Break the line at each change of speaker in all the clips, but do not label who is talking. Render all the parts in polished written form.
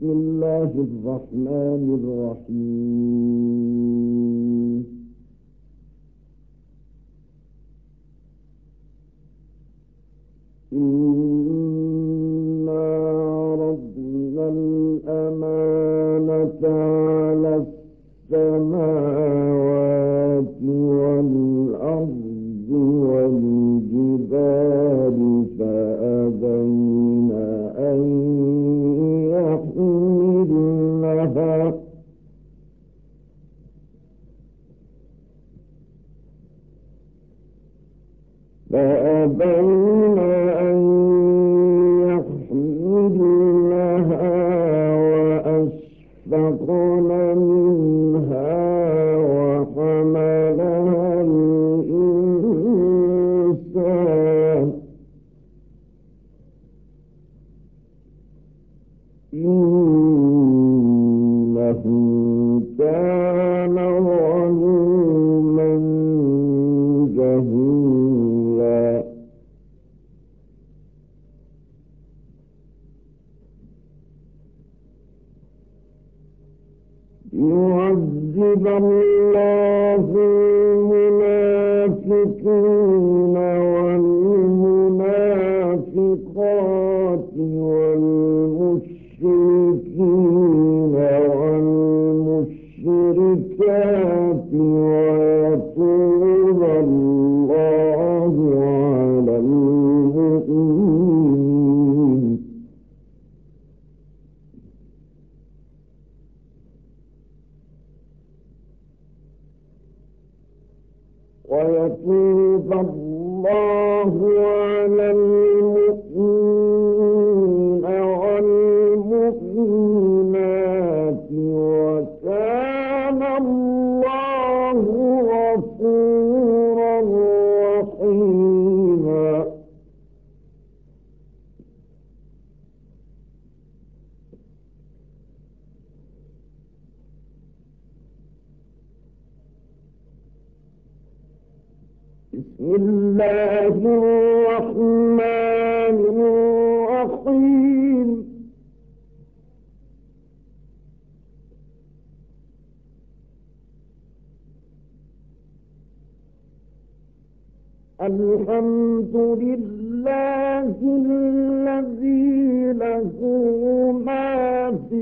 بسم الله الرحمن الرحيم. إنا عرضنا الأمانة على السماوات والأرض والجبال فأبين أن يحملنها وأشفقن منها وحملها الإنسان إنه كان ظلوما جهولا. يعذب الله المنافقين والمنافقات والمشركين والمشركات ويتوب الله على المؤمنين ويتوب الله على المؤمنين والمؤمنات وكان الله غفورا رحيما. بسم الله الرحمن الرحيم. الحمد لله الذي له ما في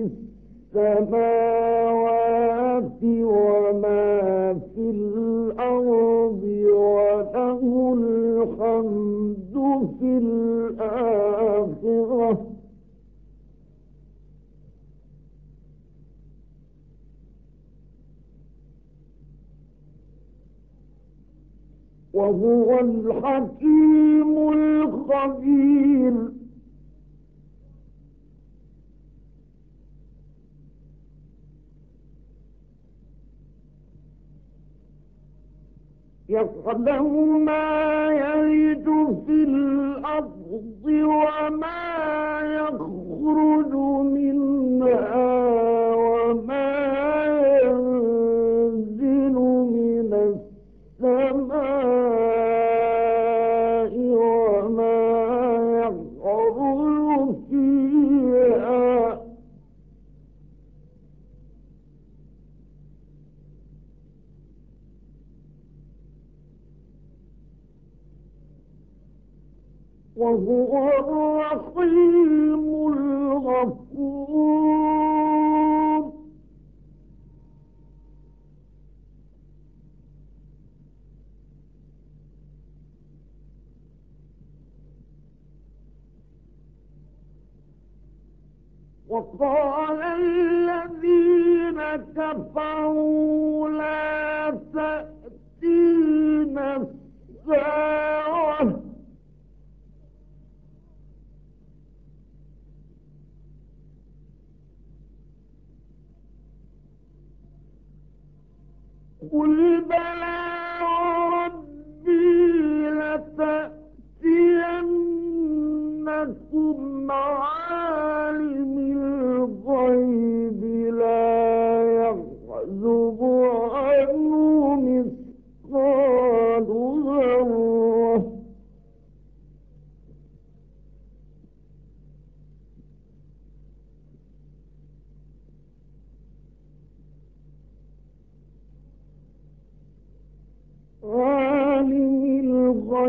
السماوات وما في الأرض وله الحمد في الآخرة وهو الحكيم الخبير. يعلم ما يلج في الأرض وما يخرج منها وما ينزل من السماء وما يعرج فيها وهو الرحيم الغفور. وقال الذين كفروا لا تأتينا الساعة قل بلى وربي لتأتينكم عالم الغيب لا يعزب عنه مثقال ذرة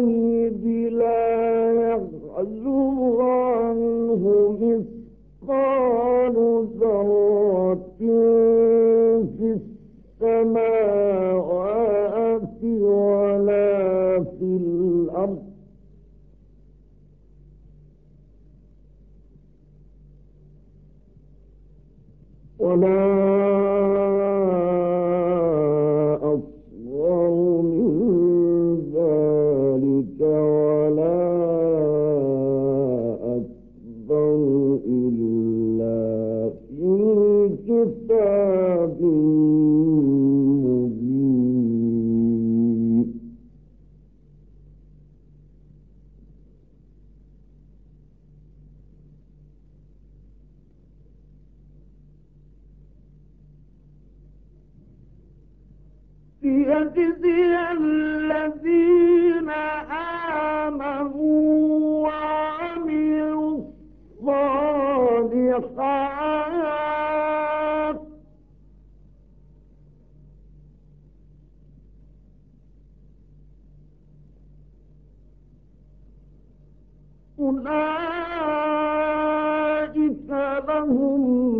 الغيب لا يعزب عنه مثقال ذرة في السماوات ولا في الأرض ولا أصغر من ذلك ولا أكبر إلا في كتاب مبين. ليجزي الذين آمنوا وعملوا الصالحات أولئك لهم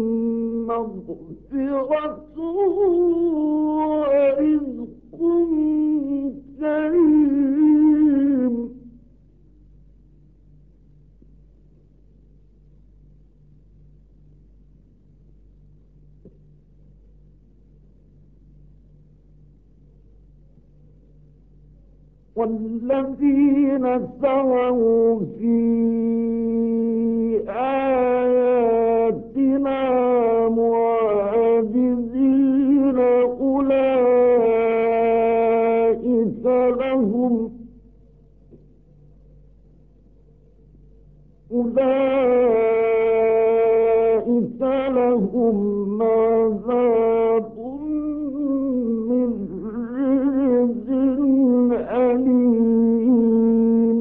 مغفرة ورزق كريم. والذين سعوا في آياتنا معاجزين أولئك لهم عذاب من رجز أليم.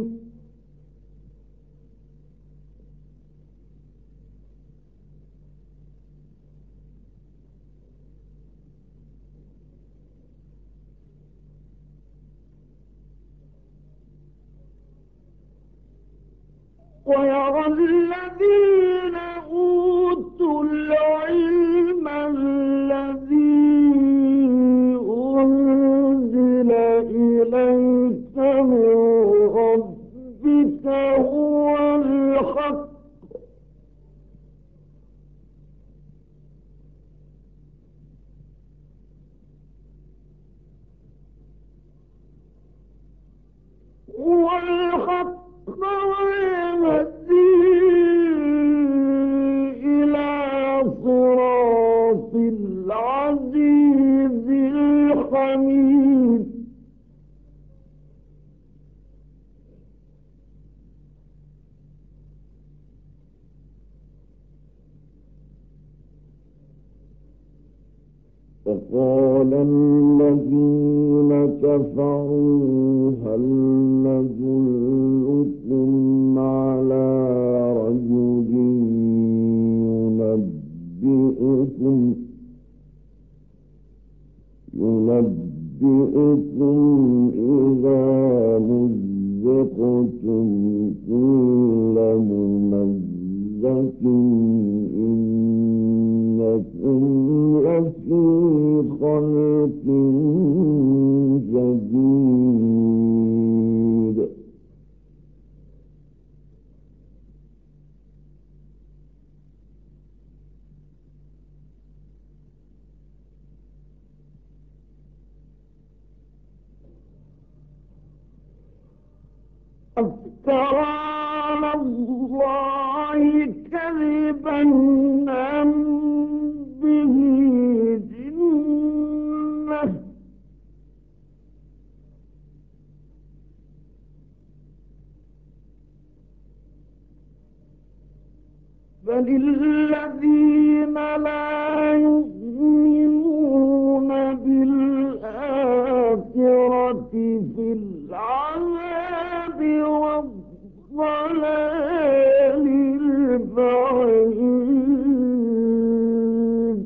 ويرى الذين أوتوا العلم الذي أنزل إليك من ربك هو الحق ويهدي إلى صراط العزيز الحميد. وقال الذين كفروا هل ندلكم على رجل ينبئكم إذا مزقتم كل ممزق إنكم لفي خلق جديد. أفترى على الله كذبا أم به جنة بل الذين لا يؤمنون بالآخرة في العذاب والضلال البعيد.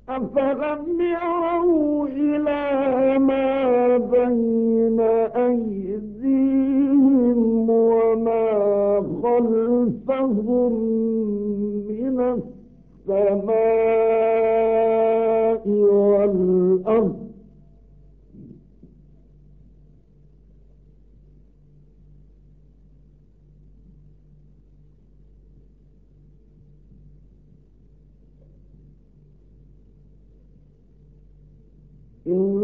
أفلم يروا إلى ما بين أيديهم وما خلفهم من السماء والأرض إن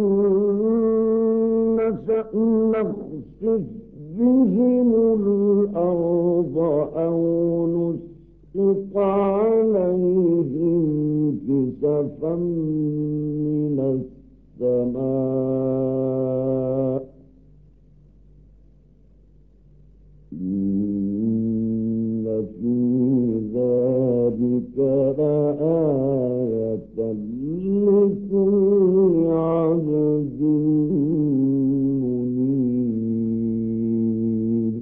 نشأ نخسف بهم الأرض أو نسقط عليهم كسفا من السماء إن في ذلك لآية لكل عبد منيب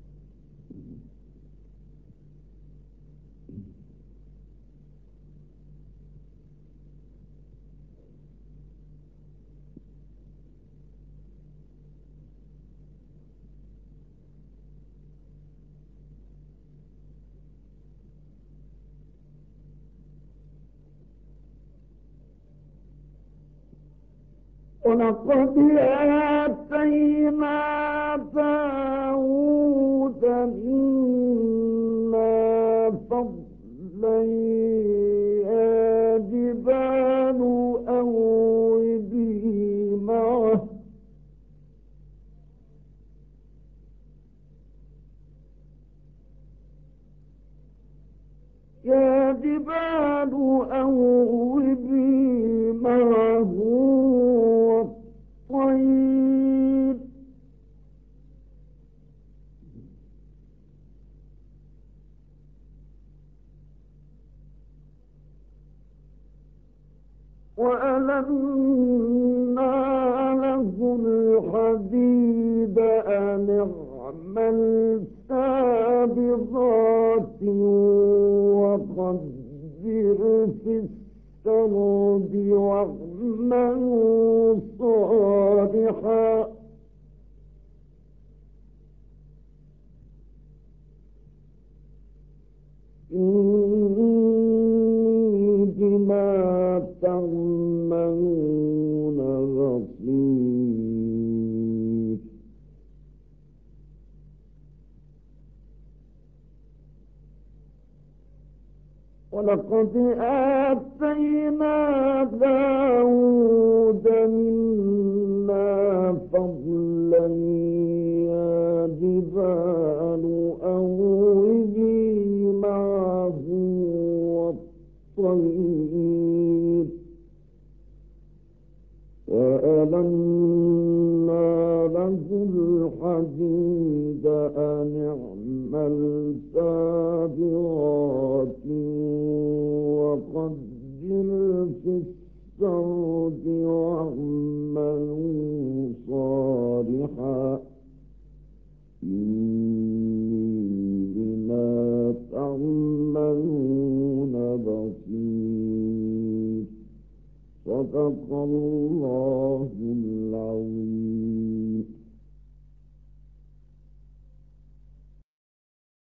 ولقد آتينا داود منا فضلا يا جبال أوبي معه يا جبال أوبي معه والطير وألنا له الحديد أن اعمل سابغات وقدر في السرد واعملوا صالحا إني بما تعملون بصير ولقد آتينا داود منا فضلا يا جبال أوبي معه والطير وألنا له الحديد أن اعمل سابغات وقدر في السرد واعملوا صالحا إني بما تعملون بصير صدق الله العظيم.